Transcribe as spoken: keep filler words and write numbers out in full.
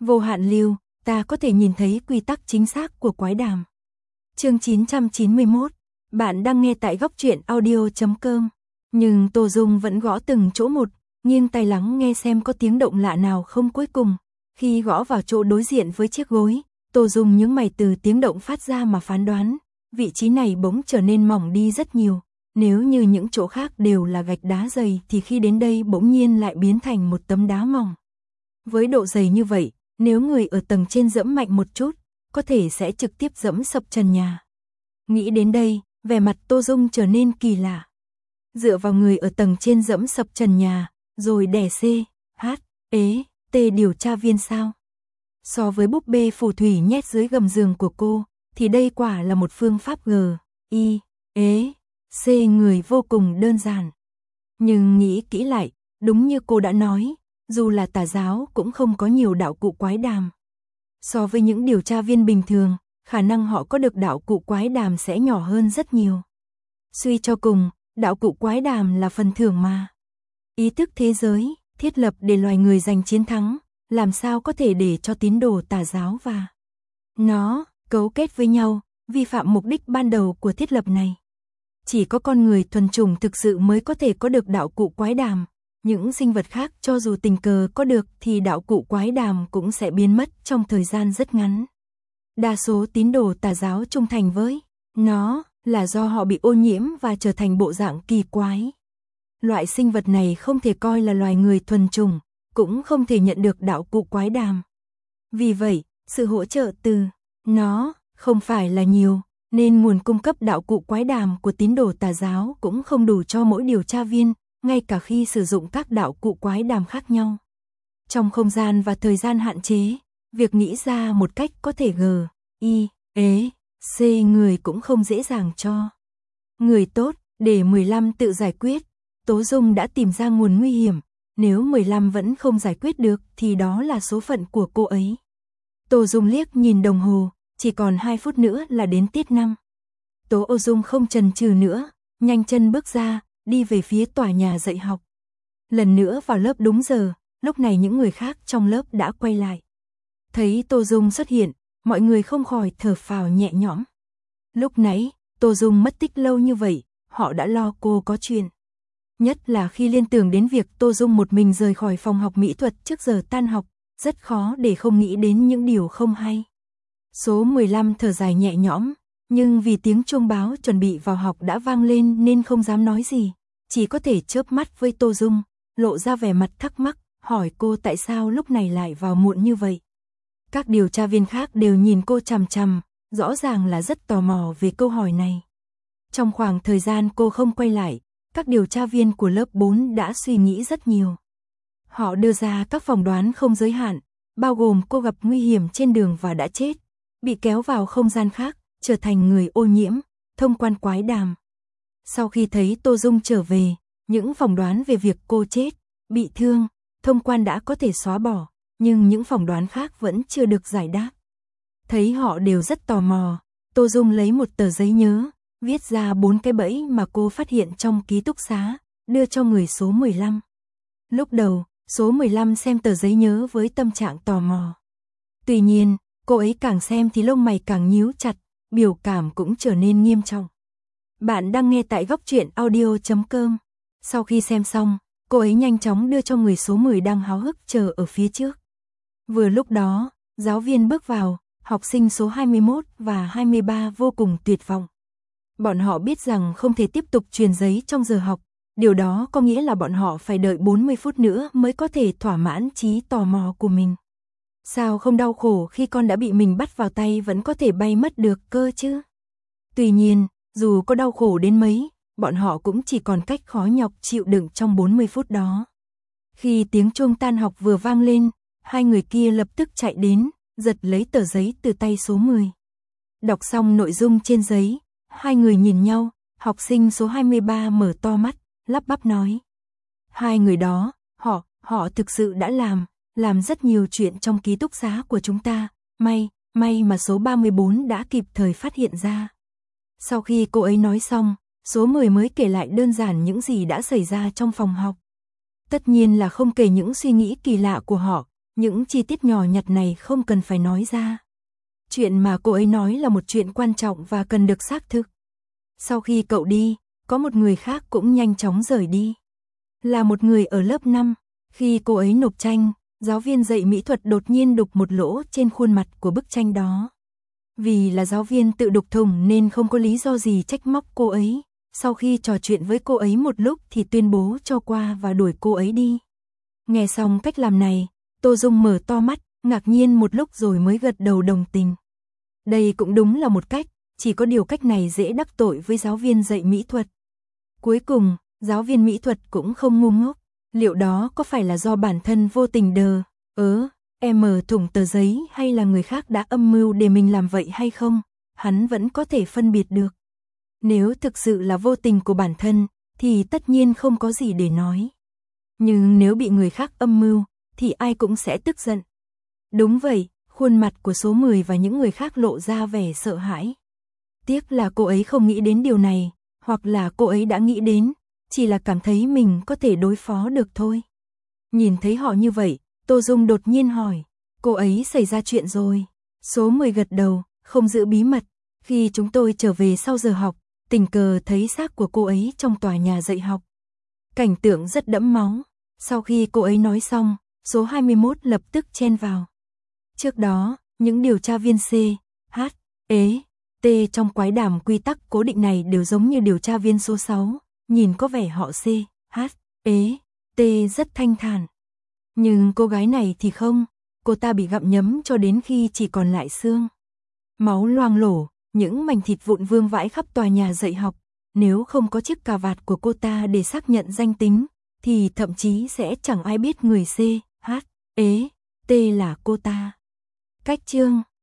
Vô hạn lưu, ta có thể nhìn thấy quy tắc chính xác của quái đàm. Chương chín trăm chín mươi mốt, bạn đang nghe tại góc truyện audio chấm com. Nhưng Tô Dung vẫn gõ từng chỗ một, nghiêng tai lắng nghe xem có tiếng động lạ nào không. Cuối cùng, khi gõ vào chỗ đối diện với chiếc gối, Tô Dung nhướng mày từ tiếng động phát ra mà phán đoán, vị trí này bỗng trở nên mỏng đi rất nhiều. Nếu như những chỗ khác đều là gạch đá dày thì khi đến đây bỗng nhiên lại biến thành một tấm đá mỏng. Với độ dày như vậy, nếu người ở tầng trên dẫm mạnh một chút, có thể sẽ trực tiếp dẫm sập trần nhà. Nghĩ đến đây, vẻ mặt Tô Dung trở nên kỳ lạ. Dựa vào người ở tầng trên dẫm sập trần nhà, rồi đè C, H, ế, T điều tra viên sao? So với búp bê phù thủy nhét dưới gầm giường của cô, thì đây quả là một phương pháp G, I, ế, C người vô cùng đơn giản. Nhưng nghĩ kỹ lại, đúng như cô đã nói, dù là tà giáo cũng không có nhiều đạo cụ quái đàm. So với những điều tra viên bình thường, khả năng họ có được đạo cụ quái đàm sẽ nhỏ hơn rất nhiều. Suy cho cùng, đạo cụ quái đàm là phần thưởng mà. Ý thức thế giới, thiết lập để loài người giành chiến thắng, làm sao có thể để cho tín đồ tà giáo và nó cấu kết với nhau, vi phạm mục đích ban đầu của thiết lập này. Chỉ có con người thuần chủng thực sự mới có thể có được đạo cụ quái đàm. Những sinh vật khác cho dù tình cờ có được thì đạo cụ quái đàm cũng sẽ biến mất trong thời gian rất ngắn. Đa số tín đồ tà giáo trung thành với nó là do họ bị ô nhiễm và trở thành bộ dạng kỳ quái. Loại sinh vật này không thể coi là loài người thuần chủng, cũng không thể nhận được đạo cụ quái đàm. Vì vậy, sự hỗ trợ từ nó không phải là nhiều, nên nguồn cung cấp đạo cụ quái đàm của tín đồ tà giáo cũng không đủ cho mỗi điều tra viên, ngay cả khi sử dụng các đạo cụ quái đàm khác nhau. Trong không gian và thời gian hạn chế, việc nghĩ ra một cách có thể G, I, ế, C người cũng không dễ dàng cho. Người tốt, để mười lăm tự giải quyết, Tố Dung đã tìm ra nguồn nguy hiểm, nếu mười lăm vẫn không giải quyết được thì đó là số phận của cô ấy. Tô Dung liếc nhìn đồng hồ, chỉ còn hai phút nữa là đến tiết năm. Tố Ô Dung không chần chừ nữa, nhanh chân bước ra, đi về phía tòa nhà dạy học. Lần nữa vào lớp đúng giờ, lúc này những người khác trong lớp đã quay lại. Thấy Tô Dung xuất hiện, mọi người không khỏi thở phào nhẹ nhõm. Lúc nãy, Tô Dung mất tích lâu như vậy, họ đã lo cô có chuyện. Nhất là khi liên tưởng đến việc Tô Dung một mình rời khỏi phòng học mỹ thuật trước giờ tan học, rất khó để không nghĩ đến những điều không hay. Số mười lăm thở dài nhẹ nhõm, nhưng vì tiếng chuông báo chuẩn bị vào học đã vang lên nên không dám nói gì, chỉ có thể chớp mắt với Tô Dung, lộ ra vẻ mặt thắc mắc, hỏi cô tại sao lúc này lại vào muộn như vậy. Các điều tra viên khác đều nhìn cô chằm chằm, rõ ràng là rất tò mò về câu hỏi này. Trong khoảng thời gian cô không quay lại, các điều tra viên của lớp bốn đã suy nghĩ rất nhiều. Họ đưa ra các phỏng đoán không giới hạn, bao gồm cô gặp nguy hiểm trên đường và đã chết, bị kéo vào không gian khác, trở thành người ô nhiễm, thông quan quái đàm. Sau khi thấy Tô Dung trở về, những phỏng đoán về việc cô chết, bị thương, thông quan đã có thể xóa bỏ, nhưng những phỏng đoán khác vẫn chưa được giải đáp. Thấy họ đều rất tò mò, Tô Dung lấy một tờ giấy nhớ, viết ra bốn cái bẫy mà cô phát hiện trong ký túc xá, đưa cho người số mười lăm. Lúc đầu, số mười lăm xem tờ giấy nhớ với tâm trạng tò mò. Tuy nhiên, cô ấy càng xem thì lông mày càng nhíu chặt, biểu cảm cũng trở nên nghiêm trọng. Bạn đang nghe tại góc truyện audio chấm com. Sau khi xem xong, cô ấy nhanh chóng đưa cho người số mười đang háo hức chờ ở phía trước. Vừa lúc đó, giáo viên bước vào, học sinh số hai mươi mốt và hai mươi ba vô cùng tuyệt vọng. Bọn họ biết rằng không thể tiếp tục truyền giấy trong giờ học, điều đó có nghĩa là bọn họ phải đợi bốn mươi phút nữa mới có thể thỏa mãn trí tò mò của mình. Sao không đau khổ khi con đã bị mình bắt vào tay vẫn có thể bay mất được cơ chứ? Tuy nhiên, dù có đau khổ đến mấy, bọn họ cũng chỉ còn cách khó nhọc chịu đựng trong bốn mươi phút đó. Khi tiếng chuông tan học vừa vang lên, hai người kia lập tức chạy đến, giật lấy tờ giấy từ tay số mười. Đọc xong nội dung trên giấy, hai người nhìn nhau, học sinh số hai mươi ba mở to mắt, lắp bắp nói. Hai người đó, họ, họ thực sự đã làm, làm rất nhiều chuyện trong ký túc xá của chúng ta, may, may mà số ba mươi bốn đã kịp thời phát hiện ra. Sau khi cô ấy nói xong, số mười mới kể lại đơn giản những gì đã xảy ra trong phòng học. Tất nhiên là không kể những suy nghĩ kỳ lạ của họ, những chi tiết nhỏ nhặt này không cần phải nói ra. Chuyện mà cô ấy nói là một chuyện quan trọng và cần được xác thực. Sau khi cậu đi, có một người khác cũng nhanh chóng rời đi. Là một người ở lớp năm, khi cô ấy nộp tranh, giáo viên dạy mỹ thuật đột nhiên đục một lỗ trên khuôn mặt của bức tranh đó. Vì là giáo viên tự đục thủng nên không có lý do gì trách móc cô ấy. Sau khi trò chuyện với cô ấy một lúc thì tuyên bố cho qua và đuổi cô ấy đi. Nghe xong cách làm này, Tô Dung mở to mắt, ngạc nhiên một lúc rồi mới gật đầu đồng tình. Đây cũng đúng là một cách, chỉ có điều cách này dễ đắc tội với giáo viên dạy mỹ thuật. Cuối cùng, giáo viên mỹ thuật cũng không ngu ngốc. Liệu đó có phải là do bản thân vô tình đờ, ớ, em mở thủng tờ giấy hay là người khác đã âm mưu để mình làm vậy hay không? Hắn vẫn có thể phân biệt được. Nếu thực sự là vô tình của bản thân, thì tất nhiên không có gì để nói. Nhưng nếu bị người khác âm mưu, thì ai cũng sẽ tức giận. Đúng vậy, khuôn mặt của số mười và những người khác lộ ra vẻ sợ hãi. Tiếc là cô ấy không nghĩ đến điều này, hoặc là cô ấy đã nghĩ đến, chỉ là cảm thấy mình có thể đối phó được thôi. Nhìn thấy họ như vậy, Tô Dung đột nhiên hỏi, cô ấy xảy ra chuyện rồi. Số mười gật đầu, không giữ bí mật. Khi chúng tôi trở về sau giờ học, tình cờ thấy xác của cô ấy trong tòa nhà dạy học. Cảnh tượng rất đẫm máu. Sau khi cô ấy nói xong, số hai mươi mốt lập tức chen vào. Trước đó, những điều tra viên C, H, E, T trong quái đàm quy tắc cố định này đều giống như điều tra viên số sáu, nhìn có vẻ họ C, H, E, T rất thanh thản. Nhưng cô gái này thì không, cô ta bị gặm nhấm cho đến khi chỉ còn lại xương. Máu loang lổ, những mảnh thịt vụn vương vãi khắp tòa nhà dạy học. Nếu không có chiếc cà vạt của cô ta để xác nhận danh tính, thì thậm chí sẽ chẳng ai biết người C, H, E, T là cô ta. Cách chương